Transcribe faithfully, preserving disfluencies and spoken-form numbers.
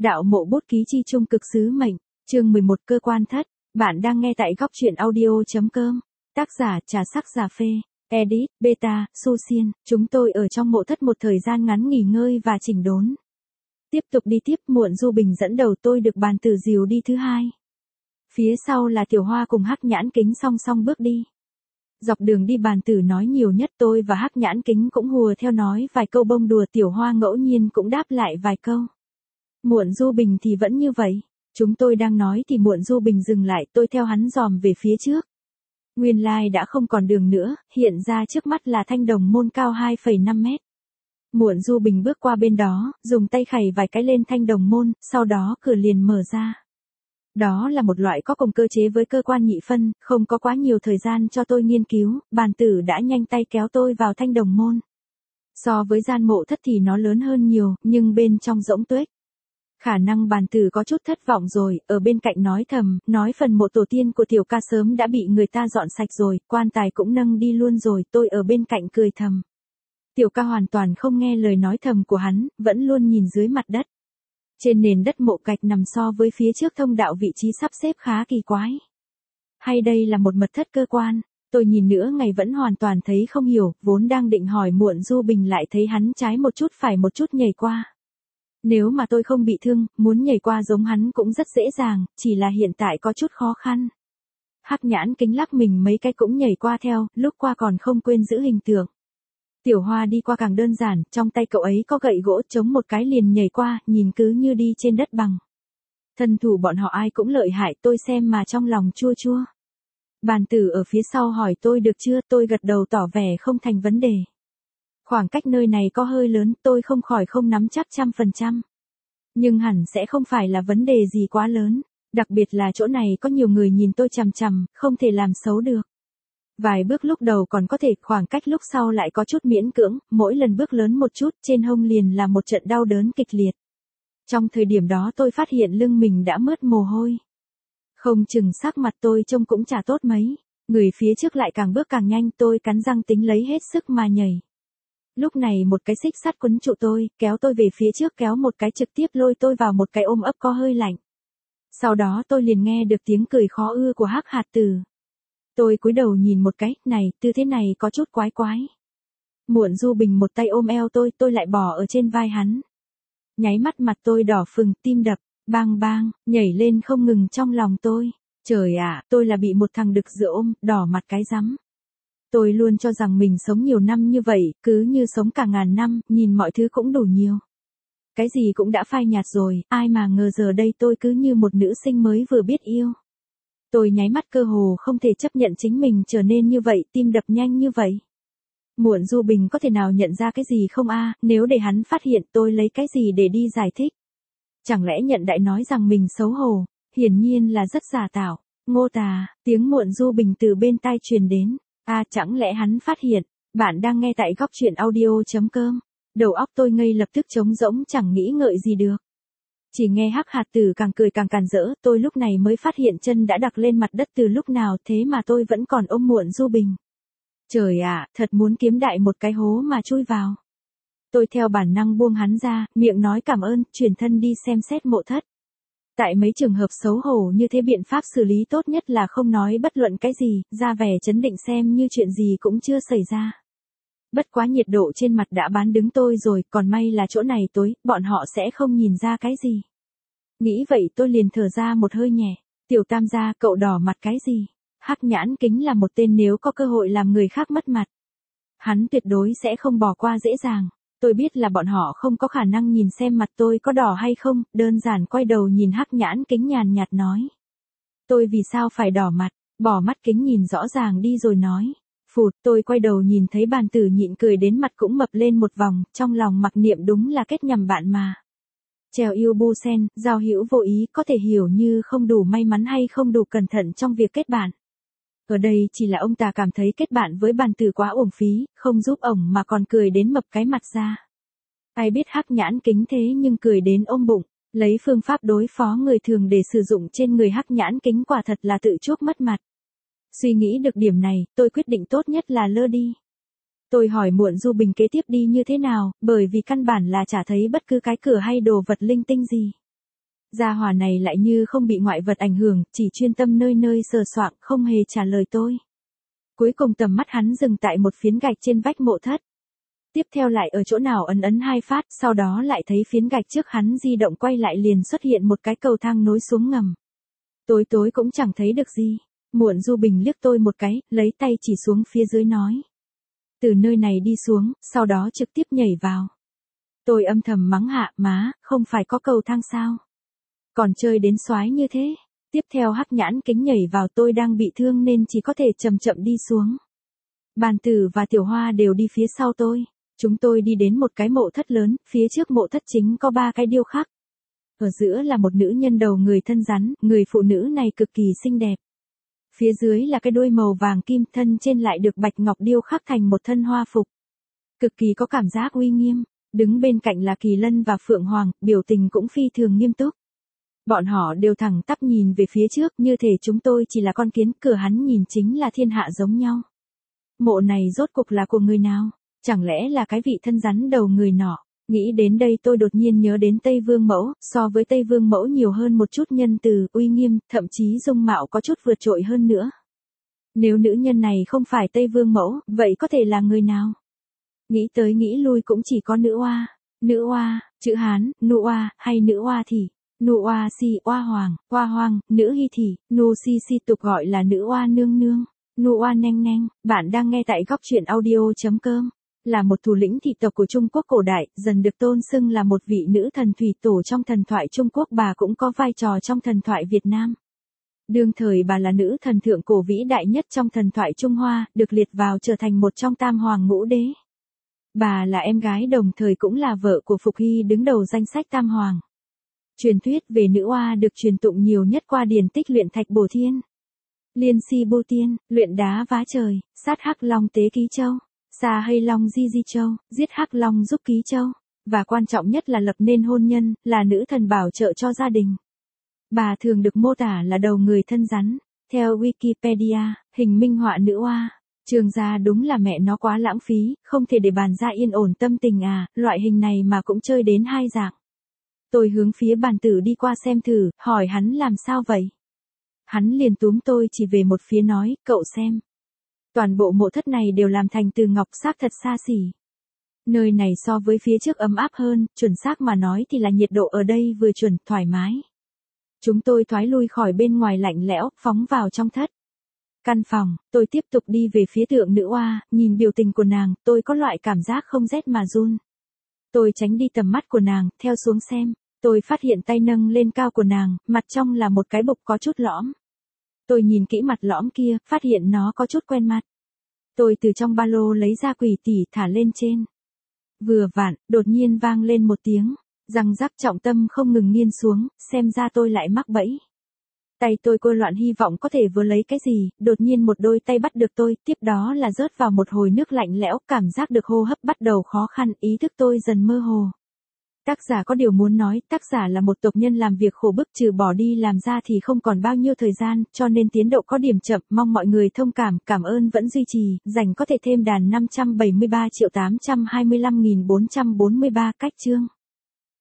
Đạo mộ bút ký chi trung cực sứ mệnh, chương mười một cơ quan thất, bạn đang nghe tại góc truyện audio.com, tác giả Trà Sắc Già Phê, edit, beta, Su Xiên, chúng tôi ở trong mộ thất một thời gian ngắn nghỉ ngơi và chỉnh đốn. Tiếp tục đi tiếp, Muộn Du Bình dẫn đầu tôi được Bàn Tử dìu đi thứ hai. Phía sau là Tiểu Hoa cùng Hắc Nhãn Kính song song bước đi. Dọc đường đi Bàn Tử nói nhiều nhất, tôi và Hắc Nhãn Kính cũng hùa theo nói vài câu bông đùa, Tiểu Hoa ngẫu nhiên cũng đáp lại vài câu. Muộn Du Bình thì vẫn như vậy. Chúng tôi đang nói thì Muộn Du Bình dừng lại, tôi theo hắn dòm về phía trước. Nguyên lai đã không còn đường nữa, hiện ra trước mắt là thanh đồng môn cao hai phẩy năm mét. Muộn Du Bình bước qua bên đó, dùng tay khày vài cái lên thanh đồng môn, sau đó cửa liền mở ra. Đó là một loại có cùng cơ chế với cơ quan nhị phân, không có quá nhiều thời gian cho tôi nghiên cứu, Bàn Tử đã nhanh tay kéo tôi vào thanh đồng môn. So với gian mộ thất thì nó lớn hơn nhiều, nhưng bên trong rỗng tuếch. Khả năng Bàn Tử có chút thất vọng rồi, ở bên cạnh nói thầm, nói phần mộ tổ tiên của Tiểu Ca sớm đã bị người ta dọn sạch rồi, quan tài cũng nâng đi luôn rồi, tôi ở bên cạnh cười thầm. Tiểu Ca hoàn toàn không nghe lời nói thầm của hắn, vẫn luôn nhìn dưới mặt đất. Trên nền đất mộ gạch nằm so với phía trước thông đạo vị trí sắp xếp khá kỳ quái. Hay đây là một mật thất cơ quan? Tôi nhìn nữa ngày vẫn hoàn toàn thấy không hiểu, vốn đang định hỏi Muộn Du Bình lại thấy hắn trái một chút phải một chút nhảy qua. Nếu mà tôi không bị thương, muốn nhảy qua giống hắn cũng rất dễ dàng, chỉ là hiện tại có chút khó khăn. Hắc Nhãn Kính lắc mình mấy cái cũng nhảy qua theo, lúc qua còn không quên giữ hình tượng. Tiểu Hoa đi qua càng đơn giản, trong tay cậu ấy có gậy gỗ chống một cái liền nhảy qua, nhìn cứ như đi trên đất bằng. Thân thủ bọn họ ai cũng lợi hại, tôi xem mà trong lòng chua chua. Bàn Tử ở phía sau hỏi tôi được chưa, tôi gật đầu tỏ vẻ không thành vấn đề. Khoảng cách nơi này có hơi lớn, tôi không khỏi không nắm chắc trăm phần trăm. Nhưng hẳn sẽ không phải là vấn đề gì quá lớn, đặc biệt là chỗ này có nhiều người nhìn tôi chằm chằm, không thể làm xấu được. Vài bước lúc đầu còn có thể, khoảng cách lúc sau lại có chút miễn cưỡng, mỗi lần bước lớn một chút, trên hông liền là một trận đau đớn kịch liệt. Trong thời điểm đó tôi phát hiện lưng mình đã mướt mồ hôi. Không chừng sắc mặt tôi trông cũng chả tốt mấy, người phía trước lại càng bước càng nhanh, tôi cắn răng tính lấy hết sức mà nhảy. Lúc này một cái xích sắt quấn trụ tôi, kéo tôi về phía trước, kéo một cái trực tiếp lôi tôi vào một cái ôm ấp có hơi lạnh. Sau đó tôi liền nghe được tiếng cười khó ưa của Hắc Hạt Tử. Tôi cúi đầu nhìn một cái, này, tư thế này có chút quái quái. Muộn Du Bình một tay ôm eo tôi, tôi lại bò ở trên vai hắn. Nháy mắt mặt tôi đỏ phừng, tim đập, bang bang, nhảy lên không ngừng trong lòng tôi. Trời ạ, tôi là bị một thằng đực dựa ôm, đỏ mặt cái rắm. Tôi luôn cho rằng mình sống nhiều năm như vậy, cứ như sống cả ngàn năm, nhìn mọi thứ cũng đủ nhiều. Cái gì cũng đã phai nhạt rồi, ai mà ngờ giờ đây tôi cứ như một nữ sinh mới vừa biết yêu. Tôi nháy mắt cơ hồ không thể chấp nhận chính mình trở nên như vậy, tim đập nhanh như vậy. Muộn Du Bình có thể nào nhận ra cái gì không a? Nếu để hắn phát hiện tôi lấy cái gì để đi giải thích? Chẳng lẽ nhận đại nói rằng mình xấu hổ? Hiển nhiên là rất giả tạo. Ngô Tà, tiếng Muộn Du Bình từ bên tai truyền đến. A à, chẳng lẽ hắn phát hiện? Bạn đang nghe tại góc truyện audio.com. Đầu óc tôi ngây lập tức trống rỗng, chẳng nghĩ ngợi gì được. Chỉ nghe Hắc Hạt Tử càng cười càng càn rỡ, tôi lúc này mới phát hiện chân đã đặt lên mặt đất từ lúc nào, thế mà tôi vẫn còn ôm Muộn Du Bình. Trời ạ, thật muốn kiếm đại một cái hố mà chui vào. Tôi theo bản năng buông hắn ra, miệng nói cảm ơn, chuyển thân đi xem xét mộ thất. Tại mấy trường hợp xấu hổ như thế, biện pháp xử lý tốt nhất là không nói bất luận cái gì, ra vẻ trấn định xem như chuyện gì cũng chưa xảy ra. Bất quá nhiệt độ trên mặt đã bán đứng tôi rồi, còn may là chỗ này tối, bọn họ sẽ không nhìn ra cái gì. Nghĩ vậy tôi liền thở ra một hơi nhẹ. Tiểu Tam gia, cậu đỏ mặt cái gì? Hắc Nhãn Kính là một tên nếu có cơ hội làm người khác mất mặt, hắn tuyệt đối sẽ không bỏ qua dễ dàng. Tôi biết là bọn họ không có khả năng nhìn xem mặt tôi có đỏ hay không, đơn giản quay đầu nhìn Hắc Nhãn Kính nhàn nhạt nói. Tôi vì sao phải đỏ mặt? Bỏ mắt kính nhìn rõ ràng đi rồi nói. Phụt, tôi quay đầu nhìn thấy Bàn Tử nhịn cười đến mặt cũng mập lên một vòng, trong lòng mặc niệm đúng là kết nhầm bạn mà. Trèo yêu bu sen, giao hữu vô ý, có thể hiểu như không đủ may mắn hay không đủ cẩn thận trong việc kết bạn. Ở đây chỉ là ông ta cảm thấy kết bạn với Bàn Tử quá uổng phí, không giúp ổng mà còn cười đến mập cái mặt ra. Ai biết Hắc Nhãn Kính thế nhưng cười đến ôm bụng, lấy phương pháp đối phó người thường để sử dụng trên người Hắc Nhãn Kính, quả thật là tự chuốc mất mặt. Suy nghĩ được điểm này, tôi quyết định tốt nhất là lơ đi. Tôi hỏi Muộn Du Bình kế tiếp đi như thế nào, bởi vì căn bản là chả thấy bất cứ cái cửa hay đồ vật linh tinh gì. Gia hỏa này lại như không bị ngoại vật ảnh hưởng, chỉ chuyên tâm nơi nơi sờ soạng, không hề trả lời tôi. Cuối cùng tầm mắt hắn dừng tại một phiến gạch trên vách mộ thất. Tiếp theo lại ở chỗ nào ấn ấn hai phát, sau đó lại thấy phiến gạch trước hắn di động quay lại liền xuất hiện một cái cầu thang nối xuống ngầm. Tối tối cũng chẳng thấy được gì. Muộn Du Bình liếc tôi một cái, lấy tay chỉ xuống phía dưới nói. Từ nơi này đi xuống, sau đó trực tiếp nhảy vào. Tôi âm thầm mắng hạ, má, không phải có cầu thang sao? Còn chơi đến xoái như thế. Tiếp theo hắc nhãn kính nhảy vào, tôi đang bị thương nên chỉ có thể chậm chậm đi xuống. Bàn Tử và Tiểu Hoa đều đi phía sau tôi. Chúng tôi đi đến một cái mộ thất lớn, phía trước mộ thất chính có ba cái điêu khắc. Ở giữa là một nữ nhân đầu người thân rắn, người phụ nữ này cực kỳ xinh đẹp. Phía dưới là cái đuôi màu vàng kim, thân trên lại được bạch ngọc điêu khắc thành một thân hoa phục. Cực kỳ có cảm giác uy nghiêm, đứng bên cạnh là Kỳ Lân và Phượng Hoàng, biểu tình cũng phi thường nghiêm túc. Bọn họ đều thẳng tắp nhìn về phía trước, như thể chúng tôi chỉ là con kiến, cửa hắn nhìn chính là thiên hạ giống nhau. Mộ này rốt cục là của người nào? Chẳng lẽ là cái vị thân rắn đầu người nọ? Nghĩ đến đây tôi đột nhiên nhớ đến Tây Vương Mẫu, so với Tây Vương Mẫu nhiều hơn một chút nhân từ, uy nghiêm, thậm chí dung mạo có chút vượt trội hơn nữa. Nếu nữ nhân này không phải Tây Vương Mẫu, vậy có thể là người nào? Nghĩ tới nghĩ lui cũng chỉ có nữ oa. Nữ oa, chữ Hán, nụ oa, hay nữ oa thì. Nụ oa si, oa hoàng, oa hoang, nữ hy thì, nụ si si tục gọi là nữ oa nương nương. Nụ oa neng neng, bạn đang nghe tại góc truyện audio.com. Là một thủ lĩnh thị tộc của Trung Quốc cổ đại, dần được tôn xưng là một vị nữ thần thủy tổ trong thần thoại Trung Quốc, bà cũng có vai trò trong thần thoại Việt Nam. Đương thời bà là nữ thần thượng cổ vĩ đại nhất trong thần thoại Trung Hoa, được liệt vào trở thành một trong tam hoàng ngũ đế. Bà là em gái đồng thời cũng là vợ của Phục Hy đứng đầu danh sách tam hoàng. Truyền thuyết về nữ oa được truyền tụng nhiều nhất qua điển tích luyện thạch bổ thiên, liên si bô tiên, luyện đá vá trời, sát hắc long tế ký châu. Xa hay long di di châu, giết hắc long giúp ký châu, và quan trọng nhất là lập nên hôn nhân, là nữ thần bảo trợ cho gia đình. Bà thường được mô tả là đầu người thân rắn. Theo Wikipedia, hình minh họa nữ oa. Trường gia đúng là mẹ nó quá lãng phí, không thể để bàn gia yên ổn tâm tình à, loại hình này mà cũng chơi đến hai dạng. Tôi hướng phía Bàn Tử đi qua xem thử, hỏi hắn làm sao vậy. Hắn liền túm tôi chỉ về một phía nói, cậu xem. Toàn bộ mộ thất này đều làm thành từ ngọc, xác thật xa xỉ. Nơi này so với phía trước ấm áp hơn, chuẩn xác mà nói thì là nhiệt độ ở đây vừa chuẩn, thoải mái. Chúng tôi thoái lui khỏi bên ngoài lạnh lẽo, phóng vào trong thất. Căn phòng, tôi tiếp tục đi về phía tượng nữ oa, nhìn biểu tình của nàng, tôi có loại cảm giác không rét mà run. Tôi tránh đi tầm mắt của nàng, theo xuống xem. Tôi phát hiện tay nâng lên cao của nàng, mặt trong là một cái bục có chút lõm. Tôi nhìn kỹ mặt lõm kia, phát hiện nó có chút quen mặt. Tôi từ trong ba lô lấy ra quỷ tỷ thả lên trên. Vừa vặn, đột nhiên vang lên một tiếng, răng rắc trọng tâm không ngừng nghiêng xuống, xem ra tôi lại mắc bẫy. Tay tôi cô loạn hy vọng có thể vừa lấy cái gì, đột nhiên một đôi tay bắt được tôi, tiếp đó là rớt vào một hồi nước lạnh lẽo, cảm giác được hô hấp bắt đầu khó khăn, ý thức tôi dần mơ hồ. Tác giả có điều muốn nói, tác giả là một tộc nhân làm việc khổ bức, trừ bỏ đi làm ra thì không còn bao nhiêu thời gian, cho nên tiến độ có điểm chậm, mong mọi người thông cảm, cảm ơn vẫn duy trì, rảnh có thể thêm đàn năm trăm bảy mươi ba triệu tám trăm hai mươi lăm nghìn bốn trăm bốn mươi ba cách chương.